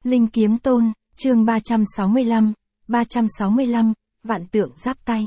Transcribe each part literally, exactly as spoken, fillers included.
Linh Kiếm Tôn, chương ba trăm sáu mươi lăm, ba trăm sáu mươi lăm, vạn tượng giáp tay.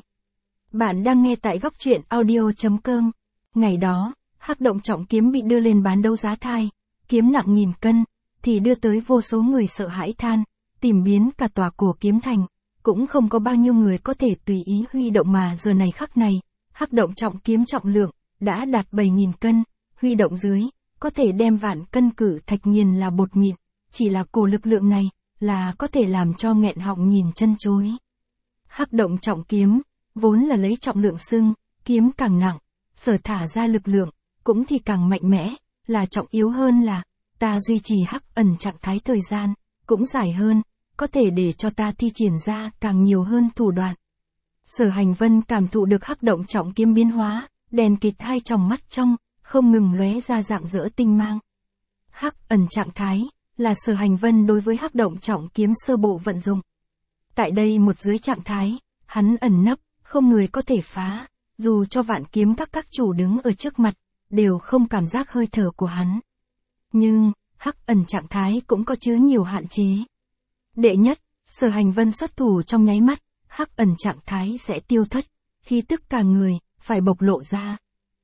Bạn đang nghe tại góc truyện audio chấm com. Ngày đó, Hắc Động Trọng Kiếm bị đưa lên bán đấu giá thai, kiếm nặng nghìn cân, thì đưa tới vô số người sợ hãi than, tìm biến cả tòa cổ kiếm thành, cũng không có bao nhiêu người có thể tùy ý huy động mà giờ này khắc này, Hắc Động Trọng Kiếm trọng lượng đã đạt bảy nghìn cân, huy động dưới, có thể đem vạn cân cử thạch nghiền là bột mịn, chỉ là cổ lực lượng này, là có thể làm cho nghẹn họng nhìn chân chối. Hắc Động Trọng Kiếm, vốn là lấy trọng lượng xưng, kiếm càng nặng, sở thả ra lực lượng, cũng thì càng mạnh mẽ, là trọng yếu hơn là, ta duy trì hắc ẩn trạng thái thời gian, cũng dài hơn, có thể để cho ta thi triển ra càng nhiều hơn thủ đoạn. Sở Hành Vân cảm thụ được Hắc Động Trọng Kiếm biến hóa, đèn kịt hai tròng mắt trong, không ngừng lóe ra rạng rỡ tinh mang. Hắc ẩn trạng thái, là Sở Hành Vân đối với Hắc Động Trọng Kiếm sơ bộ vận dụng. Tại đây một dưới trạng thái, hắn ẩn nấp, không người có thể phá, dù cho vạn kiếm các các chủ đứng ở trước mặt, đều không cảm giác hơi thở của hắn. Nhưng, Hắc ẩn trạng thái cũng có chứa nhiều hạn chế. Đệ nhất, Sở Hành Vân xuất thủ trong nháy mắt, Hắc ẩn trạng thái sẽ tiêu thất, khi tức cả người, phải bộc lộ ra.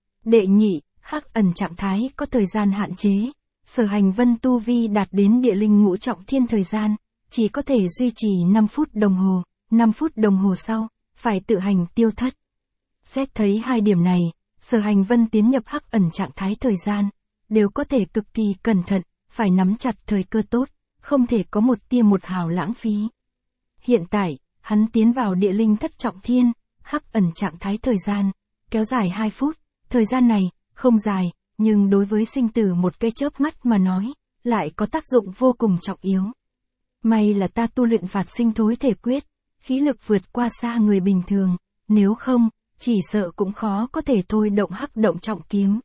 Đệ nhị, Hắc ẩn trạng thái có thời gian hạn chế. Sở Hành Vân tu vi đạt đến địa linh ngũ trọng thiên thời gian, chỉ có thể duy trì năm phút đồng hồ, năm phút đồng hồ sau, phải tự hành tiêu thất. Xét thấy hai điểm này, Sở Hành Vân tiến nhập hắc ẩn trạng thái thời gian, đều có thể cực kỳ cẩn thận, phải nắm chặt thời cơ tốt, không thể có một tia một hào lãng phí. Hiện tại, hắn tiến vào địa linh thất trọng thiên, hắc ẩn trạng thái thời gian, kéo dài hai phút, thời gian này, không dài, nhưng đối với sinh tử một cái chớp mắt mà nói, lại có tác dụng vô cùng trọng yếu. May là ta tu luyện phạt sinh thối thể quyết, khí lực vượt qua xa người bình thường, nếu không, chỉ sợ cũng khó có thể thôi động Hắc Động Trọng Kiếm.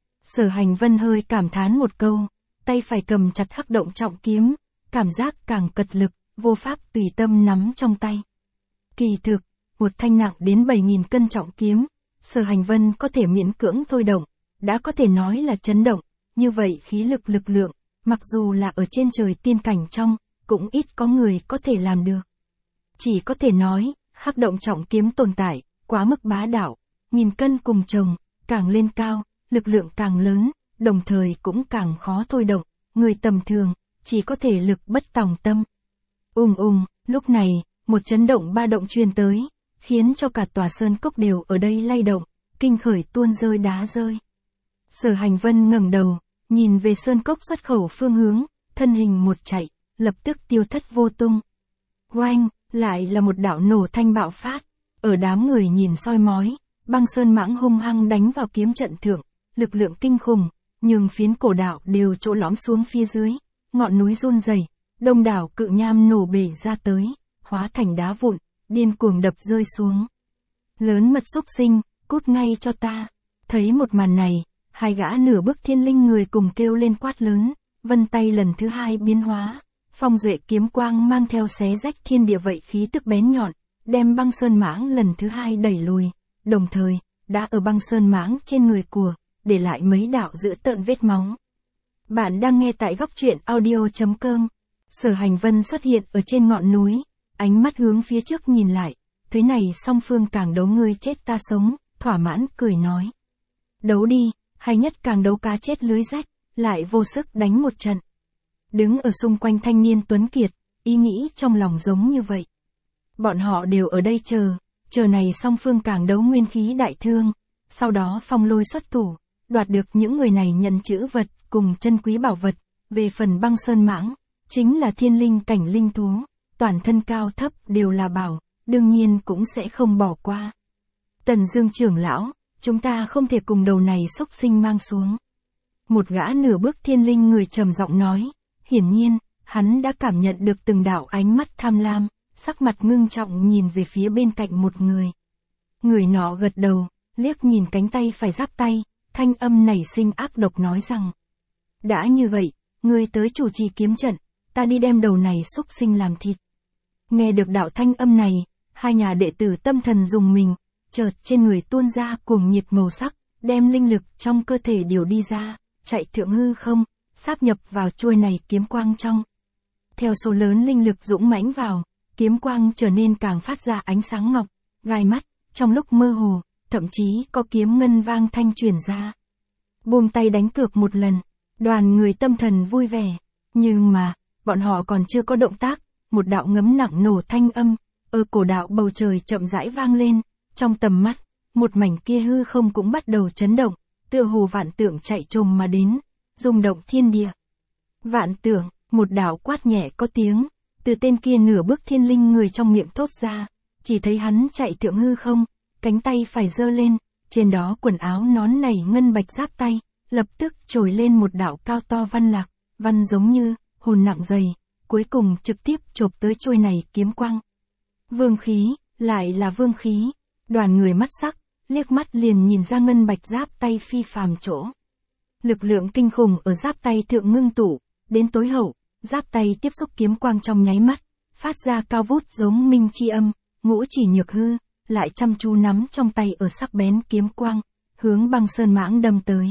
Sở Hành Vân hơi cảm thán một câu, tay phải cầm chặt Hắc Động Trọng Kiếm, cảm giác càng cật lực, vô pháp tùy tâm nắm trong tay. Kỳ thực, một thanh nặng đến bảy nghìn cân trọng kiếm, Sở Hành Vân có thể miễn cưỡng thôi động, đã có thể nói là chấn động, như vậy khí lực lực lượng, mặc dù là ở trên trời tiên cảnh trong, cũng ít có người có thể làm được. Chỉ có thể nói, Hắc Động Trọng Kiếm tồn tại, quá mức bá đạo, nghìn cân cùng chồng, càng lên cao, lực lượng càng lớn, đồng thời cũng càng khó thôi động, người tầm thường, chỉ có thể lực bất tòng tâm. Ung ung, lúc này, một chấn động ba động truyền tới, khiến cho cả tòa sơn cốc đều ở đây lay động, kinh khởi tuôn rơi đá rơi. Sở Hành Vân ngẩng đầu, nhìn về sơn cốc xuất khẩu phương hướng, thân hình một chạy, lập tức tiêu thất vô tung. Oanh, lại là một đạo nổ thanh bạo phát, ở đám người nhìn soi mói, băng sơn mãng hung hăng đánh vào kiếm trận thượng, lực lượng kinh khủng, nhưng phiến cổ đạo đều chỗ lõm xuống phía dưới, ngọn núi run rẩy, đông đảo cự nham nổ bể ra tới, hóa thành đá vụn, điên cuồng đập rơi xuống. Lớn mật xúc sinh, cút ngay cho ta. Thấy một màn này, hai gã nửa bước thiên linh người cùng kêu lên quát lớn, vân tay lần thứ hai biến hóa, phong duệ kiếm quang mang theo xé rách thiên địa vậy khí tức bén nhọn, đem băng sơn mãng lần thứ hai đẩy lùi, đồng thời, đã ở băng sơn mãng trên người của, để lại mấy đạo dữ tợn vết máu. Bạn đang nghe tại góc truyện audio chấm com. Sở Hành Vân xuất hiện ở trên ngọn núi, ánh mắt hướng phía trước nhìn lại, thế này song phương càng đấu ngươi chết ta sống, thỏa mãn cười nói. Đấu đi, hay nhất càng đấu cá chết lưới rách, lại vô sức đánh một trận. Đứng ở xung quanh thanh niên tuấn kiệt, ý nghĩ trong lòng giống như vậy. Bọn họ đều ở đây chờ, chờ này song phương càng đấu nguyên khí đại thương, sau đó phong lôi xuất thủ, đoạt được những người này nhận chữ vật, cùng chân quý bảo vật, về phần băng sơn mãng, chính là thiên linh cảnh linh thú, toàn thân cao thấp đều là bảo, đương nhiên cũng sẽ không bỏ qua. Tần Dương trưởng lão, chúng ta không thể cùng đầu này xúc sinh mang xuống. Một gã nửa bước thiên linh người trầm giọng nói, hiển nhiên, hắn đã cảm nhận được từng đạo ánh mắt tham lam, sắc mặt ngưng trọng nhìn về phía bên cạnh một người. Người nọ gật đầu, liếc nhìn cánh tay phải giáp tay, thanh âm nảy sinh ác độc nói rằng. Đã như vậy, ngươi tới chủ trì kiếm trận, ta đi đem đầu này xúc sinh làm thịt. Nghe được đạo thanh âm này, hai nhà đệ tử tâm thần dùng mình, chợt trên người tuôn ra cuồng nhiệt màu sắc, đem linh lực trong cơ thể điều đi ra, chạy thượng hư không, sáp nhập vào chuôi này kiếm quang trong. theo số lớn linh lực dũng mãnh vào, kiếm quang trở nên càng phát ra ánh sáng ngọc, gai mắt, trong lúc mơ hồ, thậm chí có kiếm ngân vang thanh truyền ra. Buông tay đánh cược một lần, đoàn người tâm thần vui vẻ, nhưng mà, bọn họ còn chưa có động tác, một đạo ngấm nặng nổ thanh âm, ở cổ đạo bầu trời chậm rãi vang lên, trong tầm mắt, một mảnh kia hư không cũng bắt đầu chấn động, tựa hồ vạn tượng chạy trồm mà đến, rung động thiên địa. Vạn tượng, một đạo quát nhẹ có tiếng, từ tên kia nửa bước thiên linh người trong miệng thốt ra, chỉ thấy hắn chạy thượng hư không, cánh tay phải giơ lên, trên đó quần áo nón nảy ngân bạch giáp tay, lập tức trồi lên một đạo cao to văn lạc, văn giống như, hồn nặng dày, cuối cùng trực tiếp chộp tới trôi này kiếm quang. Vương khí, lại là vương khí, đoàn người mắt sắc, liếc mắt liền nhìn ra ngân bạch giáp tay phi phàm chỗ. Lực lượng kinh khủng ở giáp tay thượng ngưng tụ, đến tối hậu, giáp tay tiếp xúc kiếm quang trong nháy mắt, phát ra cao vút giống minh chi âm, ngũ chỉ nhược hư, lại chăm chú nắm trong tay ở sắc bén kiếm quang, hướng băng sơn mãng đâm tới.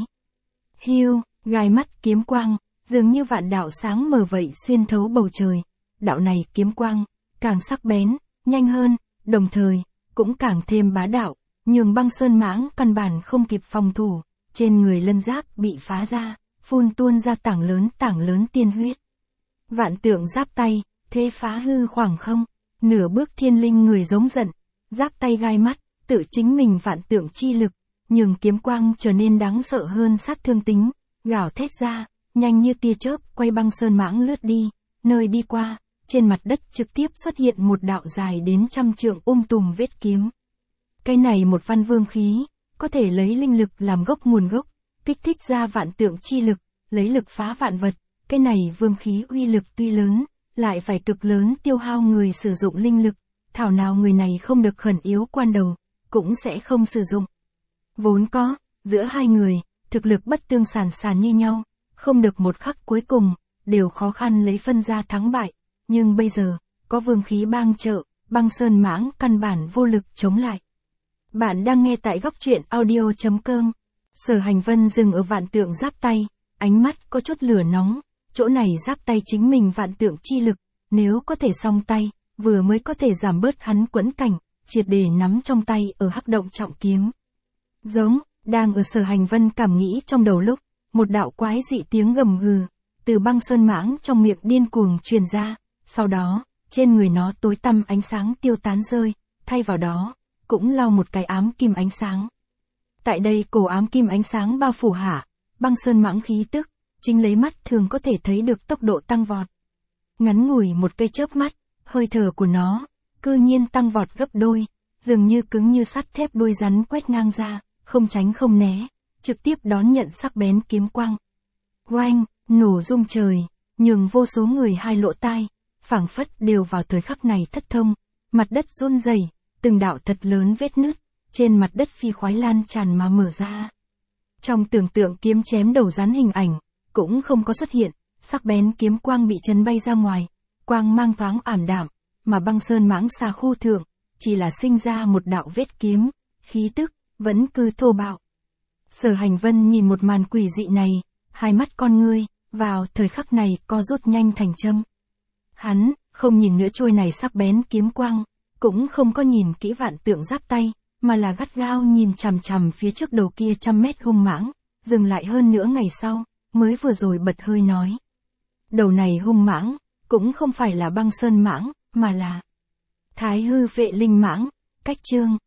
Hiu, gai mắt kiếm quang, dường như vạn đạo sáng mờ vậy xuyên thấu bầu trời, đạo này kiếm quang, càng sắc bén, nhanh hơn, đồng thời, cũng càng thêm bá đạo, nhường băng sơn mãng căn bản không kịp phòng thủ, trên người lân giáp bị phá ra, phun tuôn ra tảng lớn tảng lớn tiên huyết. Vạn tượng giáp tay, thế phá hư khoảng không, nửa bước thiên linh người giống giận, giáp tay gai mắt, tự chính mình vạn tượng chi lực, nhường kiếm quang trở nên đáng sợ hơn sát thương tính, gào thét ra, nhanh như tia chớp quay băng sơn mãng lướt đi, nơi đi qua, trên mặt đất trực tiếp xuất hiện một đạo dài đến trăm trượng um tùm vết kiếm. Cái này một văn vương khí, có thể lấy linh lực làm gốc nguồn gốc, kích thích ra vạn tượng chi lực, lấy lực phá vạn vật, cái này vương khí uy lực tuy lớn, lại phải cực lớn tiêu hao người sử dụng linh lực, thảo nào người này không được khẩn yếu quan đầu, cũng sẽ không sử dụng. Vốn có, giữa hai người, thực lực bất tương sàn sàn như nhau, không được một khắc cuối cùng, đều khó khăn lấy phân ra thắng bại, nhưng bây giờ, có vương khí bang trợ, băng sơn mãng căn bản vô lực chống lại. Bạn đang nghe tại góc truyện audio chấm com. Sở Hành Vân dừng ở vạn tượng giáp tay, ánh mắt có chút lửa nóng, chỗ này giáp tay chính mình vạn tượng chi lực, nếu có thể song tay, vừa mới có thể giảm bớt hắn quẫn cảnh, triệt để nắm trong tay ở hắc động trọng kiếm. Giống, đang ở Sở Hành Vân cảm nghĩ trong đầu lúc, một đạo quái dị tiếng gầm gừ, từ băng sơn mãng trong miệng điên cuồng truyền ra, sau đó, trên người nó tối tăm ánh sáng tiêu tán rơi, thay vào đó, cũng lau một cái ám kim ánh sáng. Tại đây cổ ám kim ánh sáng bao phủ hạ, băng sơn mãng khí tức, chính lấy mắt thường có thể thấy được tốc độ tăng vọt. Ngắn ngủi một cây chớp mắt, hơi thở của nó, cư nhiên tăng vọt gấp đôi, dường như cứng như sắt thép đuôi rắn quét ngang ra, không tránh không né, trực tiếp đón nhận sắc bén kiếm quang. Oanh, nổ rung trời, nhường vô số người hai lỗ tai, phảng phất đều vào thời khắc này thất thông, mặt đất run rẩy, từng đạo thật lớn vết nứt, trên mặt đất phi khoái lan tràn mà mở ra. Trong tưởng tượng kiếm chém đầu rắn hình ảnh, cũng không có xuất hiện, sắc bén kiếm quang bị chấn bay ra ngoài, quang mang thoáng ảm đạm, mà băng sơn mãng xà khu thượng, chỉ là sinh ra một đạo vết kiếm, khí tức, vẫn cứ thô bạo. Sở Hành Vân nhìn một màn quỷ dị này, hai mắt con ngươi, vào thời khắc này co rút nhanh thành châm. Hắn, không nhìn nữa trôi này sắc bén kiếm quang, cũng không có nhìn kỹ vạn tượng giáp tay, mà là gắt gao nhìn chằm chằm phía trước đầu kia trăm mét hung mãng, dừng lại hơn nữa ngày sau, mới vừa rồi bật hơi nói. Đầu này hung mãng, cũng không phải là băng sơn mãng, mà là Thái hư vệ linh mãng, cách chương.